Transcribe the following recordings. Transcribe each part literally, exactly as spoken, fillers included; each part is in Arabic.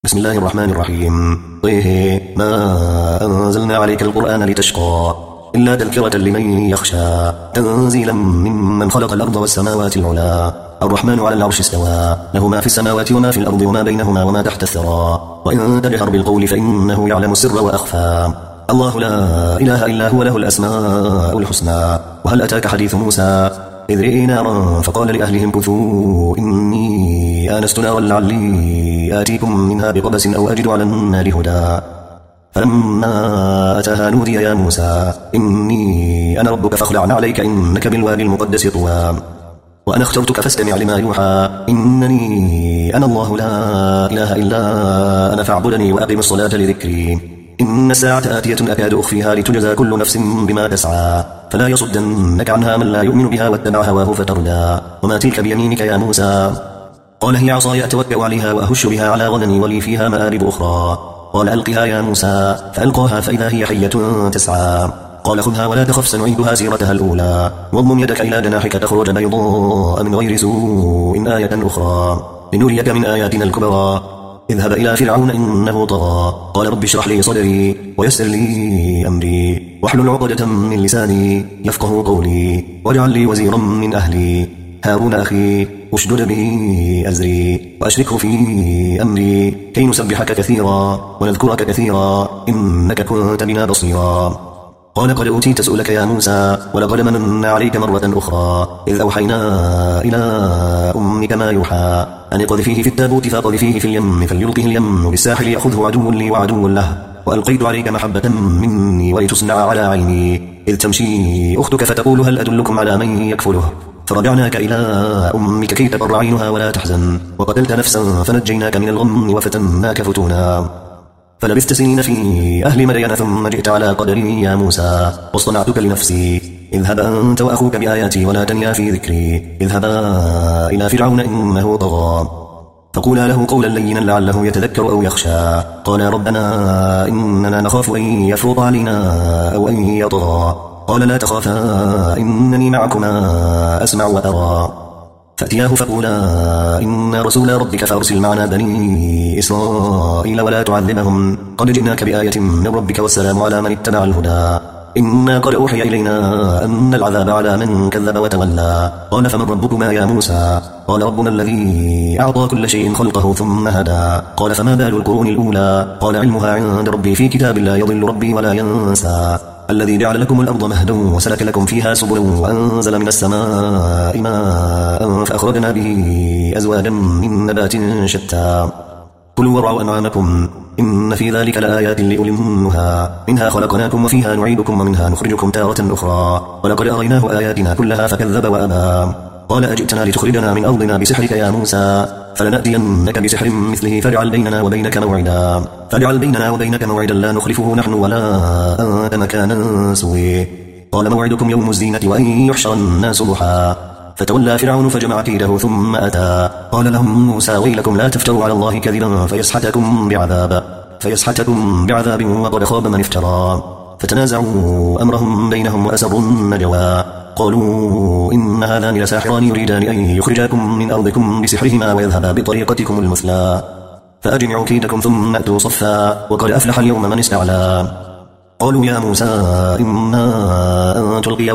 بسم الله الرحمن الرحيم. طه ما أنزلنا عليك القرآن لتشقى إلا تذكرة لمن يخشى تنزيلا ممن خلق الأرض والسماوات العلى الرحمن على العرش استوى له ما في السماوات وما في الأرض وما بينهما وما تحت الثرى وإن تجهر بالقول فإنه يعلم السر وأخفى الله لا إله إلا هو له الأسماء الحسنى. وهل أتاك حديث موسى إذ رئي نارا فقال لأهلهم كثوا إني آنست نارا لعلي آتيكم منها بقبس أو أجد على النار هدى فلما أتاها نودي يا موسى إني أنا ربك فاخلع عليك إنك بالوادي المقدس طوى وأنا اخترتك فاستمع لما يوحى إنني أنا الله لا إله إلا أنا فاعبدني وأقم الصلاة لذكري إن الساعة آتية أكاد أخفيها لتجزى كل نفس بما تسعى فلا يصدنك عنها من لا يؤمن بها واتبع هواه فتردى وما تلك بيمينك يا موسى قال هي عصاي أتوكأ عليها وأهش بها على غنمي ولي فيها مآرب أخرى قال ألقها يا موسى فألقاها فإذا هي حية تسعى قال خذها ولا تخف سنعيدها سيرتها الأولى واضمم يدك إلى جناحك تخرج بيضاء من غير سوء آية أخرى لنريك من آياتنا الكبرى اذهب إلى فرعون إنه طغى قال رب اشرح لي صدري ويسر لي أمري واحلل عقدة من لساني يفقه قولي واجعل لي وزيرا من أهلي هارون أخي اشدد به أزري وأشركه في أمري كي نسبحك كثيرا ونذكرك كثيرا إنك كنت بنا بصيرا قال قد أوتيت سؤلك يا موسى ولقد مننا عليك مرة أخرى إذ أوحينا إلى أمك ما يوحى أن اقذفيه في التابوت فاقذفيه في اليم فليلقه اليم بالساحل يأخذه عدو لي وعدو له وألقيت عليك محبة مني ولتصنع على عيني إذ تمشي أختك فتقول هل أدلكم على من يكفله فرجعناك إلى أمك كي تقر عينها ولا تحزن وقتلت نفسا فنجيناك من الغم وفتناك فتونا فلبثت سنين في أهل مدين ثم جئت على قدري يا موسى واصطنعتك لنفسي اذهب أنت وأخوك بآياتي ولا تنيا في ذكري اذهبا إلى فرعون إنه طغى فقولا له قولا لينا لعله يتذكر أو يخشى قال ربنا إننا نخاف أن يفرط علينا أو أن يطغى قال لا تخافا إنني معكما أسمع وأرى فأتياه فقولا إنا رسول ربك فأرسل معنا بني إسرائيل ولا تعذبهم قد جئناك بآية من ربك والسلام على من اتبع الهدى إنا قد أوحي إلينا أن العذاب على من كذب وتولى قال فمن ربكما يا موسى قال ربنا الذي أعطى كل شيء خلقه ثم هدى قال فما بال القرون الأولى قال علمها عند ربي في كتاب لا يضل ربي ولا ينسى الذي جعل لكم الأرض مهدا وسلك لكم فيها سبلا وأنزل من السماء ماء فأخرجنا به أزواجا من نبات شتى كلوا وارعوا أنعامكم إن في ذلك لآيات لأولي النهى منها خلقناكم وفيها نعيدكم ومنها نخرجكم تارة أخرى ولقد أريناه آياتنا كلها فكذب وأبى قال أجئتنا لتخرجنا من أرضنا بسحرك يا موسى فلنأتينك بسحر مثله فاجعل بيننا وبينك موعدا فاجعل بيننا وبينك موعدا لا نخلفه نحن ولا أنت مكانا سوي قال موعدكم يوم الزينة وأن يحشر الناس ضحى فتولى فرعون فجمع كيده ثم أتى قال لهم موسى ويلكم لا تفتروا على الله كذبا فيسحتكم بعذاب فيسحتكم بعذاب وقد خاب من افترى فتنازعوا أمرهم بينهم وأسروا النجوى قالوا إن هذان لساحران يريدان أن يخرجاكم من أرضكم بسحرهما ويذهبا بطريقتكم المثلى فأجمعوا كيدكم ثم أتوا صفا وقد أفلح اليوم من استعلى قالوا يا موسى إما أن تلقي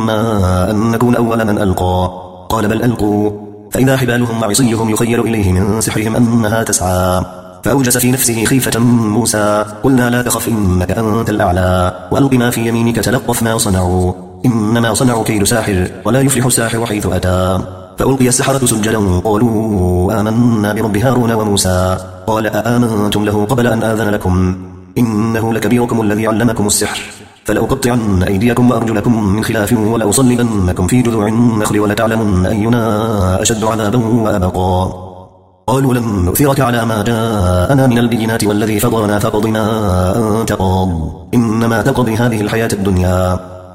وإما أن نكون أول من ألقى قال بل ألقوا فإذا حبالهم وعصيهم يخيل إليه من سحرهم أنها تسعى فأوجس في نفسه خيفة موسى قلنا لا تخف إنك أنت الأعلى وألق ما في يمينك تلقف ما صنعوا إنما صنعوا كيد ساحر ولا يفلح الساحر حيث أتى فألقي السحرة سجدا قالوا آمنا برب هارون وموسى قال أآمنتم له قبل أن آذن لكم إنه لكبيركم الذي علمكم السحر فلأقطعن أيديكم وأرجلكم من خلاف ولأصلبنكم في جذوع النخل ولتعلمن أينا أشد عذابا وأبقى قالوا لن نؤثرك على ما جاءنا من البينات والذي فضلنا فقض ما أنت قاض إنما تقضي هذه الحياة الدنيا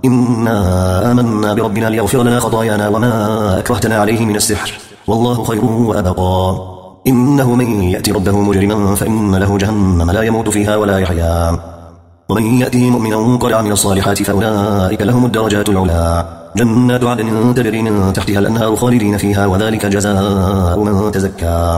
إنا آمنا بربنا ليغفر لنا خطايانا وما أكرهتنا عليه من السحر والله خير وأبقى إنه من يأتي ربه مجرما فإن له جهنم لا يموت فيها ولا يحيا ومن يأته مؤمنا قد عمل الصالحات فأولئك لهم الدرجات العلى جنات عدن تجري من تحتها الأنهار خالدين فيها وذلك جزاء من تزكى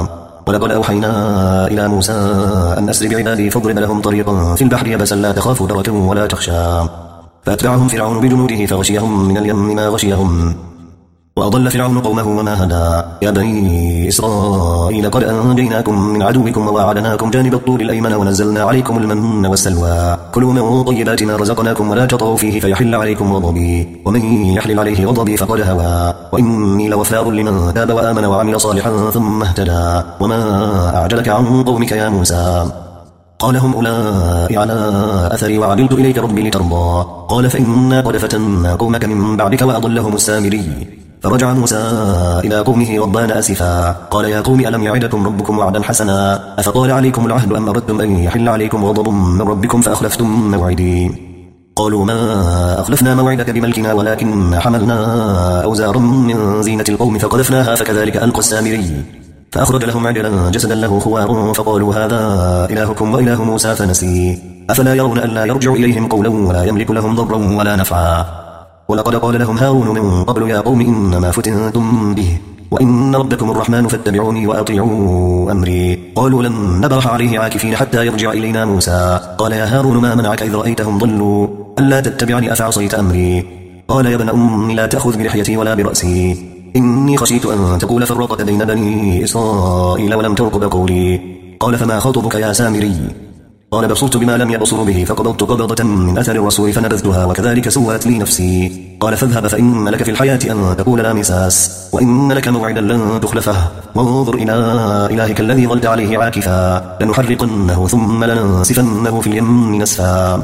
ولقد أوحينا إلى موسى أن أسر بعبادي فاضرب لهم طريقا في البحر يبسا لا تخاف دركا ولا تخشى فأتبعهم فرعون بجنوده فغشيهم من اليم ما غشيهم وأضل فرعون قومه وما هدى يا بني إسرائيل قد أنجيناكم من عدوكم وواعدناكم جانب الطور الأيمن ونزلنا عليكم المن والسلوى كلوا من طيبات ما رزقناكم ولا تطغوا فيه فيحل عليكم غضبي ومن يحلل عليه غضبي فقد هوى وإني لغفار لمن تاب وآمن وعمل صالحا ثم اهتدى وما أعجلك عن قومك يا موسى قال هم أولئك على أثري وعدلت إليك ربي لترضى قال فإنا قد فتنا قومك من بعدك وأضلهم السامري فرجع موسى إلى قومه غضبان أسفا قال يا قوم ألم يعدكم ربكم وعدا حسنا أفطال عليكم العهد أم أردتم أن يحل عليكم غضب من ربكم فأخلفتم موعدي قالوا ما أخلفنا موعدك بملكنا ولكن حملنا أوزارا من زينة القوم فقذفناها فكذلك ألقى السامري فأخرج لهم عجلا جسدا له خوار فقالوا هذا إلهكم وإله موسى فنسي أفلا يرون ألا يرجع إليهم قولا ولا يملك لهم ضرا ولا نفعا ولقد قال لهم هارون من قبل يا قوم إنما فتنتم به وإن ربكم الرحمن فاتبعوني وأطيعوا أمري قالوا لن نبرح عليه عاكفين حتى يرجع إلينا موسى قال يا هارون ما منعك إذ رأيتهم ضلوا ألا تتبعني أفعصيت أمري قال يا ابن أم لا تأخذ بلحيتي ولا برأسي إني خشيت أن تقول فرقت بين بني إسرائيل ولم ترقب قولي قال فما خطبك يا سامري قال بصرت بما لم يبصروا به فقبضت قبضة من أثر الرسول فنبذتها وكذلك سوات لي نفسي قال فاذهب فإن لك في الحياة أن تقول لا مساس وإن لك موعدا لن تخلفه وانظر إلى إلهك الذي ظلت عليه عاكفا لنحرقنه ثم لننسفنه في اليم نسفا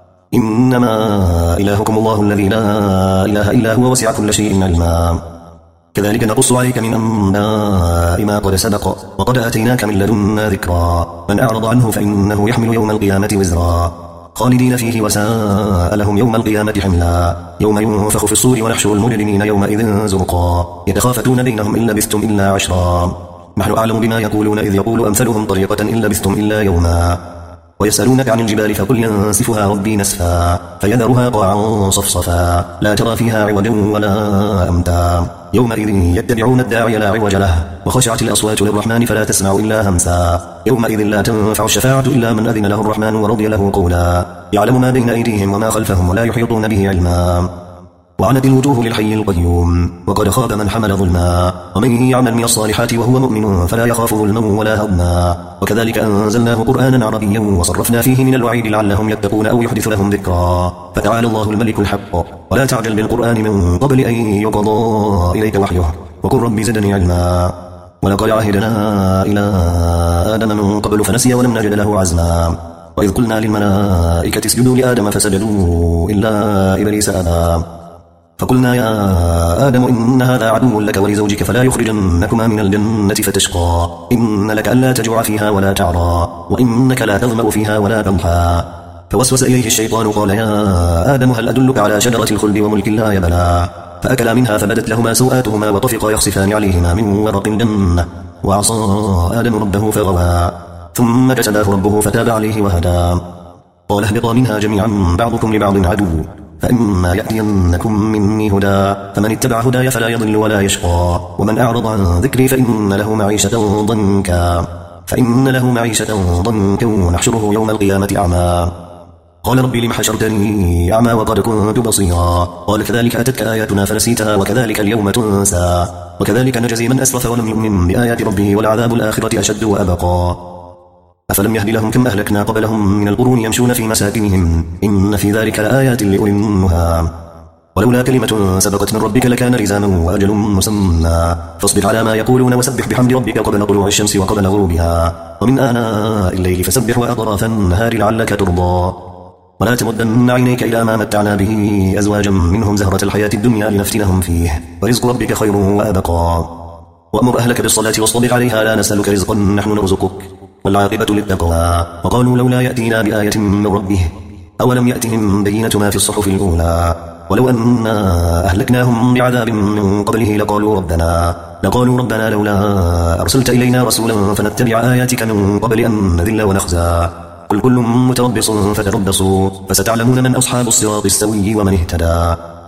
إنما إلهكم الله الذي لا إله إلا هو وسع كل شيء علما كذلك نقص عليك من أنباء ما قد سبق وقد آتيناك من لدنا ذكرا من أعرض عنه فإنه يحمل يوم القيامة وزرا خالدين فيه وساء لهم يوم القيامة حملا يوم ينفخ في الصور ونحشر المجرمين يومئذ زرقا يتخافتون بينهم إن لبثتم إلا عشرا نحن أعلم بما يقولون إذ يقول أمثلهم طريقة إن لبثتم إلا يوما ويسألونك عن الجبال فقل ينسفها ربي نسفا فيذرها قاعا صفصفا لا ترى فيها عوجا ولا أمتا يومئذ يتبعون الداعي لا عوج له وخشعت الأصوات للرحمن فلا تسمع إلا همسا يومئذ لا تنفع الشفاعة إلا من أذن له الرحمن ورضي له قولا يعلم ما بين أيديهم وما خلفهم ولا يحيطون به علما وعنت الوجوه للحي القيوم وقد خاب من حمل ظلما ومن يعمل من الصالحات وهو مؤمن فلا يخاف ظلما ولا هضما وكذلك أنزلناه قرآنا عربيا وصرفنا فيه من الوعيد لعلهم يتقون أو يحدث لهم ذكرا فتعالى الله الملك الحق ولا تعجل بالقرآن من قبل أن يقضى إليك وحيه وقل رب زدني علما ولقد عهدنا إلى آدم من قبل فنسي ولم نجد له عزما وإذ قلنا للملائكة اسجدوا لآدم فسجدوا إلا إبليس أبى فقلنا يا آدم إن هذا عدو لك ولزوجك فلا يخرجنكما من الجنة فتشقى إن لك ألا تجوع فيها ولا تعرى وإنك لا تظمأ فيها ولا تضحى فوسوس إليه الشيطان قال يا آدم هل أدلك على شجرة الخلد وملك لا يبلى فأكلا منها فبدت لهما سوآتهما وطفقا يخصفان عليهما من ورق الجنة وعصى آدم ربه فغوى ثم اجتباه ربه فتاب عليه وهدى قال اهبطا منها جميعا بعضكم لبعض عدو فإما يأتينكم مني هدى فمن اتبع هداي فلا يضل ولا يشقى ومن أعرض عن ذكري فإن له معيشة ضنكا فإن له معيشة ضنكا ونحشره يوم القيامة أعمى قال ربي لم حشرتني أعمى وقد كنت بصيرا قال كذلك أتتك آياتنا فنسيتها وكذلك اليوم تنسى وكذلك نجزي من أسرف ولم يؤمن بآيات ربه والعذاب الآخرة أشد وأبقى أفلم يهد لهم كم أهلكنا قبلهم من القرون يمشون في مساكنهم إن في ذلك لآيات لأولي النهى ولولا كلمة سبقت من ربك لكان لزاما وأجل مسمى فاصبر على ما يقولون وسبح بحمد ربك قبل طلوع الشمس وقبل غروبها ومن آناء الليل فسبح وأطراف النهار لعلك ترضى ولا تمدن عينيك إلى ما متعنا به أزواجا منهم زهرة الحياة الدنيا لنفتنهم فيه ورزق ربك خير وأبقى وأمر أهلك بالصلاة واصطبر عليها لا نسألك رزقا نحن نرزقك والعاقبة للتقوى وقالوا لولا يأتينا بآية من ربه أولم يأتهم بينة ما في الصحف الأولى ولو أنا أهلكناهم بعذاب من قبله لقالوا ربنا لقالوا ربنا لولا أرسلت إلينا رسولا فنتبع آياتك من قبل أن نذل ونخزى قل كل متربص فتربصوا فستعلمون من أصحاب الصراط السوي ومن اهتدى